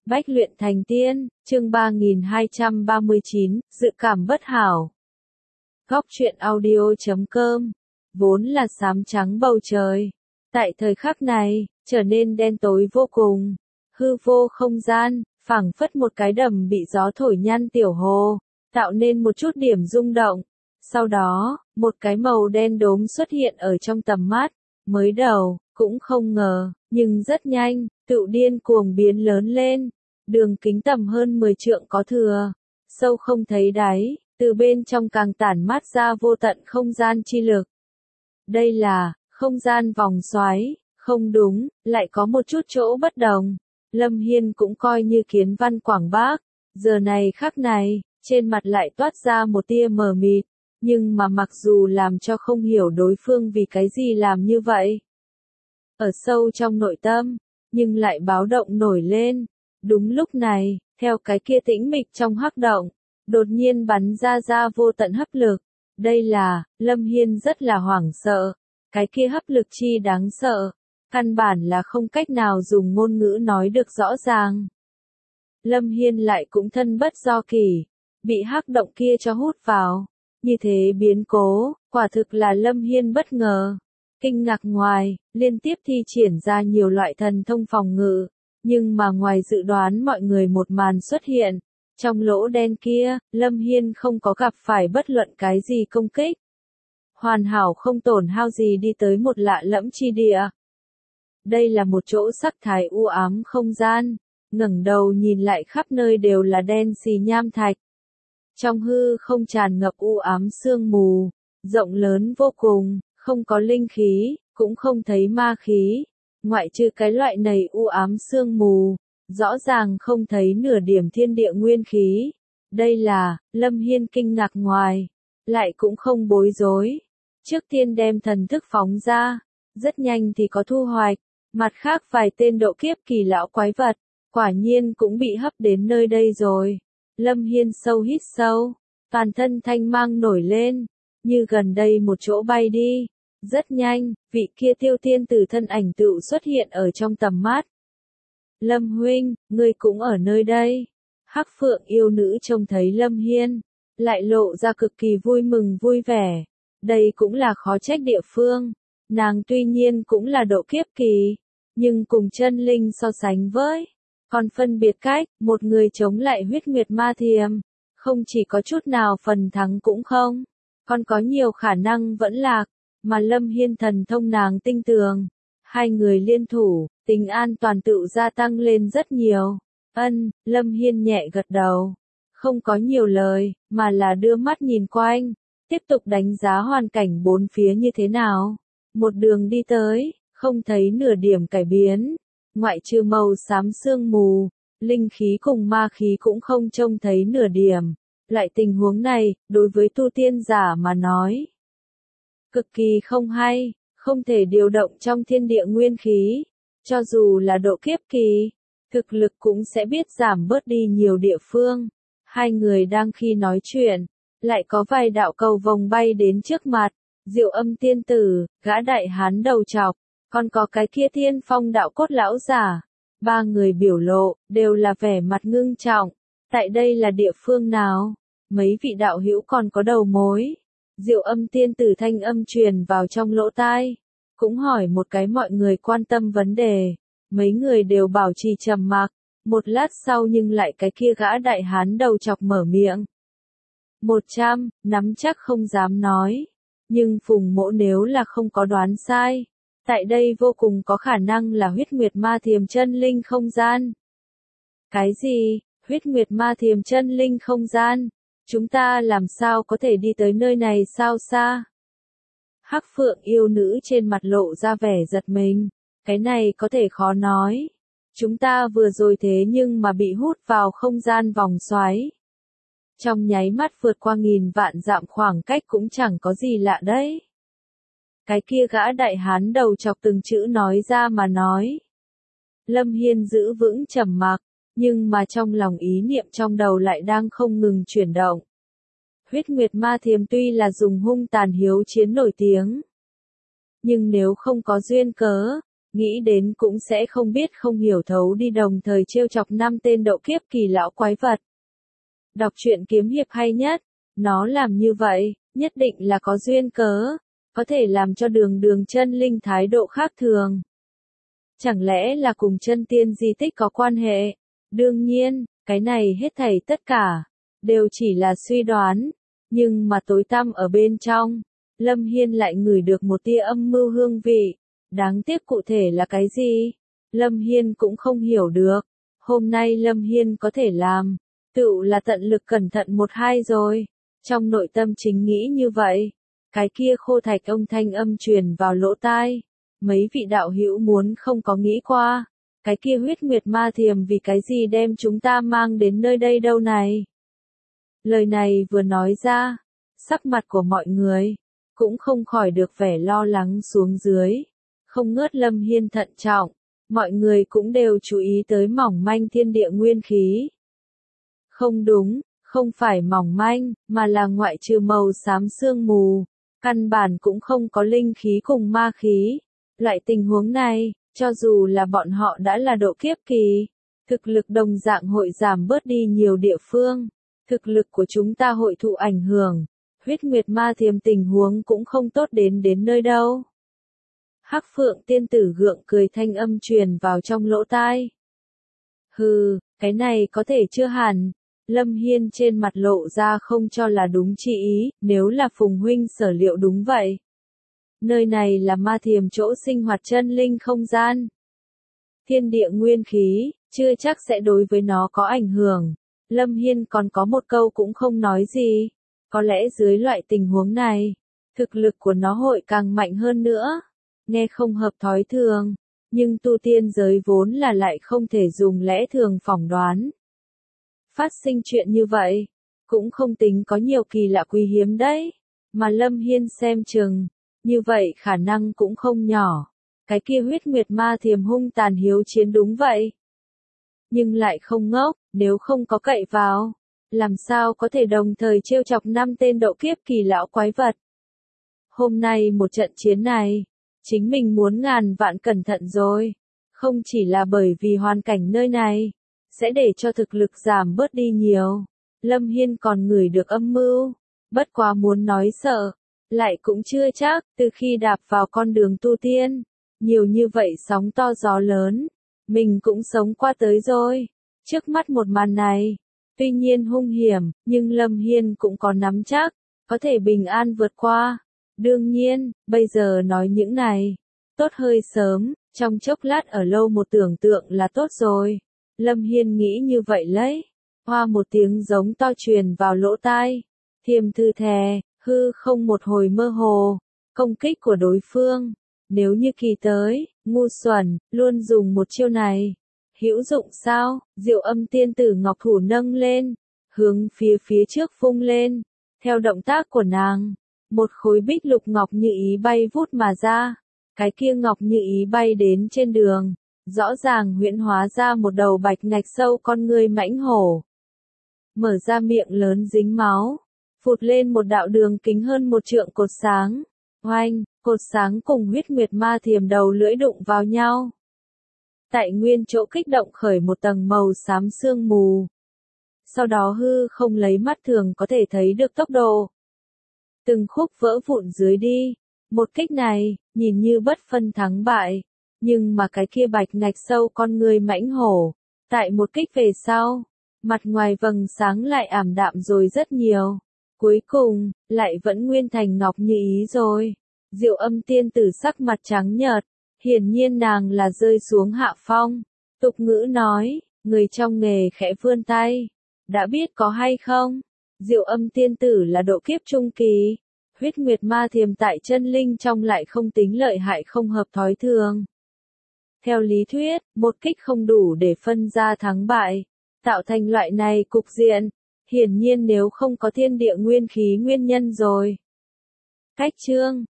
Bách luyện thành tiên, chương 3239, dự cảm bất hảo. Góc truyện audio.com. Vốn là xám trắng bầu trời, tại thời khắc này, trở nên đen tối vô cùng. Hư vô không gian, phảng phất một cái đầm bị gió thổi nhăn tiểu hồ, tạo nên một chút điểm rung động. Sau đó, một cái màu đen đốm xuất hiện ở trong tầm mắt. Mới đầu, cũng không ngờ, nhưng rất nhanh, tựu điên cuồng biến lớn lên. Đường kính tầm hơn 10 trượng có thừa, sâu không thấy đáy, từ bên trong càng tản mát ra vô tận không gian chi lực. Đây là không gian vòng xoáy, không đúng, lại có một chút chỗ bất đồng. Lâm Hiên cũng coi như kiến văn quảng bác, giờ này khắc này, trên mặt lại toát ra một tia mờ mịt, nhưng mà mặc dù làm cho không hiểu đối phương vì cái gì làm như vậy. Ở sâu trong nội tâm, nhưng lại báo động nổi lên. Đúng lúc này, theo cái kia tĩnh mịch trong hắc động, đột nhiên bắn ra vô tận hấp lực. Đây là, Lâm Hiên rất là hoảng sợ. Cái kia hấp lực chi đáng sợ, căn bản là không cách nào dùng ngôn ngữ nói được rõ ràng. Lâm Hiên lại cũng thân bất do kỳ, bị hắc động kia cho hút vào. Như thế biến cố, quả thực là Lâm Hiên bất ngờ. Kinh ngạc ngoài, liên tiếp thi triển ra nhiều loại thần thông phòng ngự. Nhưng mà ngoài dự đoán mọi người một màn xuất hiện. Trong lỗ đen kia, Lâm Hiên không có gặp phải bất luận cái gì công kích. Hoàn hảo không tổn hao gì đi tới một lạ lẫm chi địa. Đây là một chỗ sắc thái u ám không gian. Ngẩng đầu nhìn lại khắp nơi đều là đen xì nham thạch. Trong hư không tràn ngập u ám sương mù, rộng lớn vô cùng, không có linh khí, cũng không thấy ma khí. Ngoại trừ cái loại này u ám sương mù, rõ ràng không thấy nửa điểm thiên địa nguyên khí. Đây là, Lâm Hiên kinh ngạc ngoài, lại cũng không bối rối. Trước tiên đem thần thức phóng ra, rất nhanh thì có thu hoạch. Mặt khác vài tên độ kiếp kỳ lão quái vật, quả nhiên cũng bị hấp đến nơi đây rồi. Lâm Hiên sâu hít sâu, toàn thân thanh mang nổi lên, như gần đây một chỗ bay đi. Rất nhanh, vị kia tiêu tiên tử thân ảnh tựu xuất hiện ở trong tầm mắt. Lâm huynh, ngươi cũng ở nơi đây. Hắc Phượng yêu nữ trông thấy Lâm Hiên, lại lộ ra cực kỳ vui mừng vui vẻ. Đây cũng là khó trách địa phương. Nàng tuy nhiên cũng là độ kiếp kỳ, nhưng cùng chân linh so sánh với, còn phân biệt cách, một người chống lại huyết nguyệt ma thiềm, không chỉ có chút nào phần thắng cũng không, còn có nhiều khả năng vẫn lạc, mà Lâm Hiên thần thông nàng tinh tường. Hai người liên thủ, tình an toàn tựu gia tăng lên rất nhiều. Lâm Hiên nhẹ gật đầu, không có nhiều lời, mà là đưa mắt nhìn quanh, tiếp tục đánh giá hoàn cảnh bốn phía như thế nào. Một đường đi tới, không thấy nửa điểm cải biến, ngoại trừ màu xám sương mù, linh khí cùng ma khí cũng không trông thấy nửa điểm. Lại tình huống này, đối với tu tiên giả mà nói, cực kỳ không hay, không thể điều động trong thiên địa nguyên khí. Cho dù là độ kiếp kỳ, thực lực cũng sẽ biết giảm bớt đi nhiều địa phương. Hai người đang khi nói chuyện, lại có vài đạo cầu vồng bay đến trước mặt. Diệu Âm tiên tử, gã đại hán đầu trọc, còn có cái kia Thiên Phong đạo cốt lão giả. Ba người biểu lộ, đều là vẻ mặt ngưng trọng. Tại đây là địa phương nào? Mấy vị đạo hữu còn có đầu mối. Diệu Âm tiên tử thanh âm truyền vào trong lỗ tai, cũng hỏi một cái mọi người quan tâm vấn đề. Mấy người đều bảo trì trầm mặc. Một lát sau nhưng lại cái kia gã đại hán đầu chọc mở miệng. 100, nắm chắc không dám nói. Nhưng Phùng Mỗ nếu là không có đoán sai, tại đây vô cùng có khả năng là huyết nguyệt ma thiềm chân linh không gian. Cái gì? Huyết nguyệt ma thiềm chân linh không gian? Chúng ta làm sao có thể đi tới nơi này sao xa? Hắc Phượng yêu nữ trên mặt lộ ra vẻ giật mình. Cái này có thể khó nói. Chúng ta vừa rồi thế nhưng mà bị hút vào không gian vòng xoáy. Trong nháy mắt vượt qua nghìn vạn dặm khoảng cách cũng chẳng có gì lạ đấy. Cái kia gã đại hán đầu chọc từng chữ nói ra mà nói. Lâm Hiên giữ vững trầm mặc, nhưng mà trong lòng ý niệm trong đầu lại đang không ngừng chuyển động. Huyết nguyệt ma thiềm tuy là dùng hung tàn hiếu chiến nổi tiếng, nhưng nếu không có duyên cớ, nghĩ đến cũng sẽ không biết không hiểu thấu đi đồng thời trêu chọc 5 tên độ kiếp kỳ lão quái vật. Đọc truyện kiếm hiệp hay nhất, nó làm như vậy, nhất định là có duyên cớ, có thể làm cho đường đường chân linh thái độ khác thường. Chẳng lẽ là cùng chân tiên di tích có quan hệ? Đương nhiên, cái này hết thảy tất cả, đều chỉ là suy đoán, nhưng mà tối tăm ở bên trong, Lâm Hiên lại ngửi được một tia âm mưu hương vị, đáng tiếc cụ thể là cái gì? Lâm Hiên cũng không hiểu được, hôm nay Lâm Hiên có thể làm, tựu là tận lực cẩn thận một hai rồi, trong nội tâm chính nghĩ như vậy, cái kia khô thạch ông thanh âm truyền vào lỗ tai, mấy vị đạo hữu muốn không có nghĩ qua, cái kia huyết nguyệt ma thiềm vì cái gì đem chúng ta mang đến nơi đây đâu này? Lời này vừa nói ra, sắc mặt của mọi người cũng không khỏi được vẻ lo lắng xuống dưới, không ngớt Lâm Hiên thận trọng, mọi người cũng đều chú ý tới mỏng manh thiên địa nguyên khí. Không đúng, không phải mỏng manh, mà là ngoại trừ màu xám sương mù, căn bản cũng không có linh khí cùng ma khí. Loại tình huống này, cho dù là bọn họ đã là độ kiếp kỳ, thực lực đồng dạng hội giảm bớt đi nhiều địa phương, thực lực của chúng ta hội thụ ảnh hưởng, huyết nguyệt ma thiềm tình huống cũng không tốt đến nơi đâu. Hắc Phượng tiên tử gượng cười thanh âm truyền vào trong lỗ tai. Hừ, cái này có thể chưa hẳn. Lâm Hiên trên mặt lộ ra không cho là đúng chi ý, nếu là Phùng huynh sở liệu đúng vậy. Nơi này là ma thiềm chỗ sinh hoạt chân linh không gian. Thiên địa nguyên khí, chưa chắc sẽ đối với nó có ảnh hưởng. Lâm Hiên còn có một câu cũng không nói gì. Có lẽ dưới loại tình huống này, thực lực của nó hội càng mạnh hơn nữa. Nghe không hợp thói thường, nhưng tu tiên giới vốn là lại không thể dùng lẽ thường phỏng đoán. Phát sinh chuyện như vậy, cũng không tính có nhiều kỳ lạ quý hiếm đấy, mà Lâm Hiên xem chừng, như vậy khả năng cũng không nhỏ, cái kia huyết nguyệt ma thiềm hung tàn hiếu chiến đúng vậy. Nhưng lại không ngốc, nếu không có cậy vào, làm sao có thể đồng thời trêu chọc 5 tên độ kiếp kỳ lão quái vật. Hôm nay một trận chiến này, chính mình muốn ngàn vạn cẩn thận rồi, không chỉ là bởi vì hoàn cảnh nơi này, sẽ để cho thực lực giảm bớt đi nhiều. Lâm Hiên còn ngửi được âm mưu, bất quá muốn nói sợ, lại cũng chưa chắc, từ khi đạp vào con đường tu tiên, nhiều như vậy sóng to gió lớn, mình cũng sống qua tới rồi. Trước mắt một màn này, tuy nhiên hung hiểm, nhưng Lâm Hiên cũng có nắm chắc, có thể bình an vượt qua. Đương nhiên, bây giờ nói những này, tốt hơi sớm, trong chốc lát ở lâu một tưởng tượng là tốt rồi. Lâm Hiên nghĩ như vậy lấy. Hoa một tiếng giống to truyền vào lỗ tai. Thiềm thư thè, hư không một hồi mơ hồ. Công kích của đối phương. Nếu như kỳ tới, ngu xuẩn, luôn dùng một chiêu này. Hữu dụng sao? Diệu Âm tiên tử ngọc thủ nâng lên. Hướng phía trước vung lên. Theo động tác của nàng, một khối bích lục ngọc như ý bay vút mà ra. Cái kia ngọc như ý bay đến trên đường. Rõ ràng huyễn hóa ra một đầu bạch ngạch sâu con người mãnh hổ. Mở ra miệng lớn dính máu. Phụt lên một đạo đường kính hơn 1 trượng cột sáng. Oanh, cột sáng cùng huyết nguyệt ma thiềm đầu lưỡi đụng vào nhau. Tại nguyên chỗ kích động khởi một tầng màu xám sương mù. Sau đó hư không lấy mắt thường có thể thấy được tốc độ. Từng khúc vỡ vụn dưới đi. Một kích này, nhìn như bất phân thắng bại. Nhưng mà cái kia bạch ngạch sâu con người mãnh hổ, tại một kích về sau, mặt ngoài vầng sáng lại ảm đạm rồi rất nhiều. Cuối cùng, lại vẫn nguyên thành ngọc như ý rồi. Diệu Âm tiên tử sắc mặt trắng nhợt, hiển nhiên nàng là rơi xuống hạ phong. Tục ngữ nói, người trong nghề khẽ vươn tay, đã biết có hay không? Diệu Âm tiên tử là độ kiếp trung kỳ, huyết nguyệt ma thiềm tại chân linh trong lại không tính lợi hại không hợp thói thường. Theo lý thuyết, một kích không đủ để phân ra thắng bại, tạo thành loại này cục diện, hiển nhiên nếu không có thiên địa nguyên khí nguyên nhân rồi. Cách chương